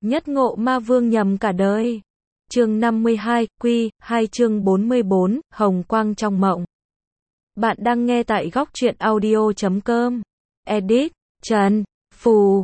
Nhất ngộ ma vương nhầm cả đời. Chương 52, Quy 2 chương 44, Hồng quang trong mộng. Bạn đang nghe tại góc truyện audio.com. Edit, Trần, phù,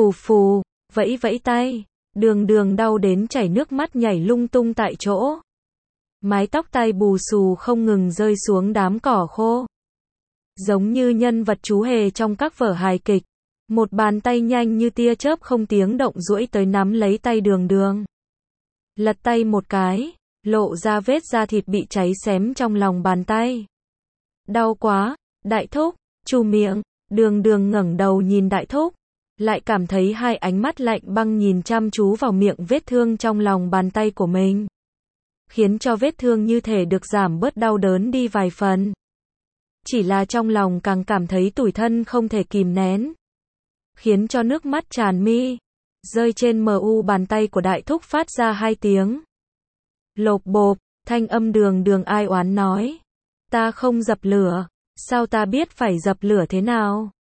vẫy vẫy tay. Đường đau đến chảy nước mắt nhảy lung tung tại chỗ. Mái tóc tai bù xù không ngừng rơi xuống đám cỏ khô. Giống như nhân vật chú hề trong các vở hài kịch. Một bàn tay nhanh như tia chớp không tiếng động duỗi tới nắm lấy tay đường. Lật tay một cái, lộ ra vết da thịt bị cháy xém trong lòng bàn tay. Đau quá, đại thúc, chu miệng, đường ngẩng đầu nhìn đại thúc. Lại cảm thấy hai ánh mắt lạnh băng nhìn chăm chú vào miệng vết thương trong lòng bàn tay của mình. Khiến cho vết thương như thể được giảm bớt đau đớn đi vài phần. Chỉ là trong lòng càng cảm thấy tủi thân không thể kìm nén. Khiến cho nước mắt tràn mi. Rơi trên mu bàn tay của đại thúc phát ra hai tiếng. Lộp bộp, thanh âm đường ai oán nói. Ta không dập lửa, sao ta biết phải dập lửa thế nào?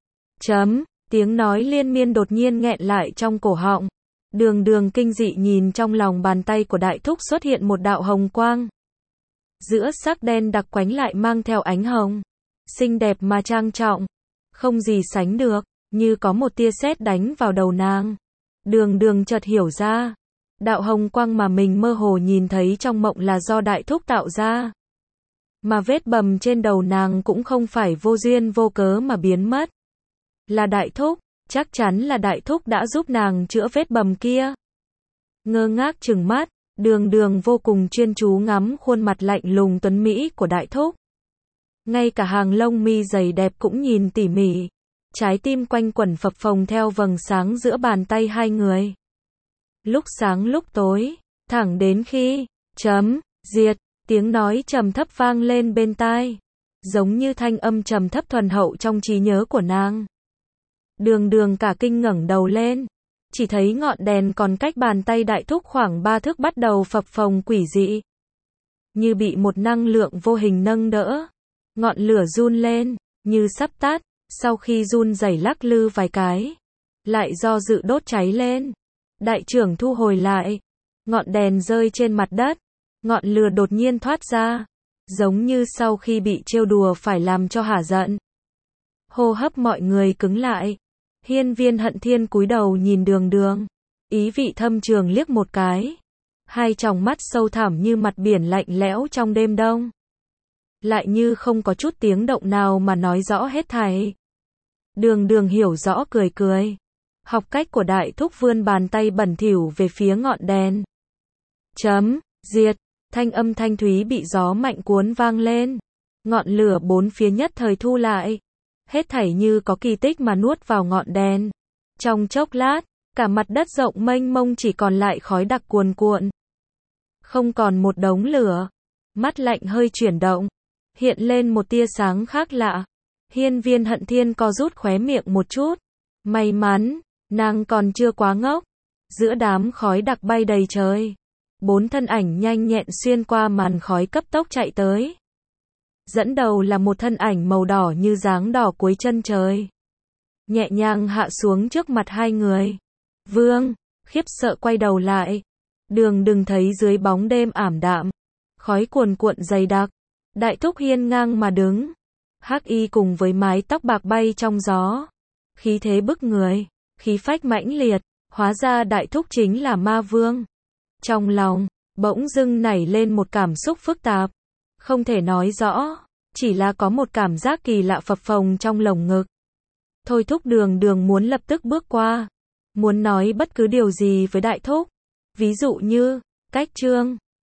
Tiếng nói liên miên đột nhiên nghẹn lại trong cổ họng. Đường kinh dị nhìn trong lòng bàn tay của đại thúc xuất hiện một đạo hồng quang. Giữa sắc đen đặc quánh lại mang theo ánh hồng. Xinh đẹp mà trang trọng. Không gì sánh được, như có một tia sét đánh vào đầu nàng. Đường chợt hiểu ra. Đạo hồng quang mà mình mơ hồ nhìn thấy trong mộng là do đại thúc tạo ra. Mà vết bầm trên đầu nàng cũng không phải vô duyên vô cớ mà biến mất. Là đại thúc, chắc chắn là đại thúc đã giúp nàng chữa vết bầm kia. Ngơ ngác trừng mắt, đường vô cùng chuyên chú ngắm khuôn mặt lạnh lùng tuấn mỹ của đại thúc. Ngay cả hàng lông mi dày đẹp cũng nhìn tỉ mỉ. Trái tim quanh quẩn phập phồng theo vầng sáng giữa bàn tay hai người. Lúc sáng lúc tối, thẳng đến khi, diệt, tiếng nói trầm thấp vang lên bên tai. Giống như thanh âm trầm thấp thuần hậu trong trí nhớ của nàng. Đường cả kinh ngẩng đầu lên. Chỉ thấy ngọn đèn còn cách bàn tay đại thúc khoảng 3 thước bắt đầu phập phồng quỷ dị. Như bị một năng lượng vô hình nâng đỡ. Ngọn lửa run lên, như sắp tắt. Sau khi run rẩy lắc lư vài cái, lại do dự đốt cháy lên. Đại trưởng thu hồi lại. Ngọn đèn rơi trên mặt đất. Ngọn lửa đột nhiên thoát ra. Giống như sau khi bị trêu đùa phải làm cho hả giận. Hô hấp mọi người cứng lại. Hiên Viên Hận Thiên cúi đầu nhìn đường. Ý vị thâm trường liếc một cái. Hai tròng mắt sâu thẳm như mặt biển lạnh lẽo trong đêm đông. Lại như không có chút tiếng động nào mà nói rõ hết thảy. Đường hiểu rõ cười. Học cách của đại thúc vươn bàn tay bẩn thỉu về phía ngọn đèn. Diệt, thanh âm thanh thúy bị gió mạnh cuốn vang lên. Ngọn lửa bốn phía nhất thời thu lại. Hết thảy như có kỳ tích mà nuốt vào ngọn đèn. Trong chốc lát, cả mặt đất rộng mênh mông chỉ còn lại khói đặc cuồn cuộn. Không còn một đống lửa. Mắt lạnh hơi chuyển động. Hiện lên một tia sáng khác lạ. Hiên Viên Hận Thiên co rút khóe miệng một chút. May mắn, nàng còn chưa quá ngốc. Giữa đám khói đặc bay đầy trời. 4 thân ảnh nhanh nhẹn xuyên qua màn khói cấp tốc chạy tới. Dẫn đầu là một thân ảnh màu đỏ như dáng đỏ cuối chân trời. Nhẹ nhàng hạ xuống trước mặt hai người. Vương, khiếp sợ quay đầu lại. Đừng thấy dưới bóng đêm ảm đạm. Khói cuồn cuộn dày đặc. Đại thúc hiên ngang mà đứng. Hắc y cùng với mái tóc bạc bay trong gió. Khí thế bức người, khí phách mãnh liệt, hóa ra đại thúc chính là ma vương. Trong lòng, bỗng dưng nảy lên một cảm xúc phức tạp. Không thể nói rõ, chỉ là có một cảm giác kỳ lạ phập phồng trong lồng ngực. Thôi thúc đường muốn lập tức bước qua. Muốn nói bất cứ điều gì với đại thúc. Ví dụ như, cách trương,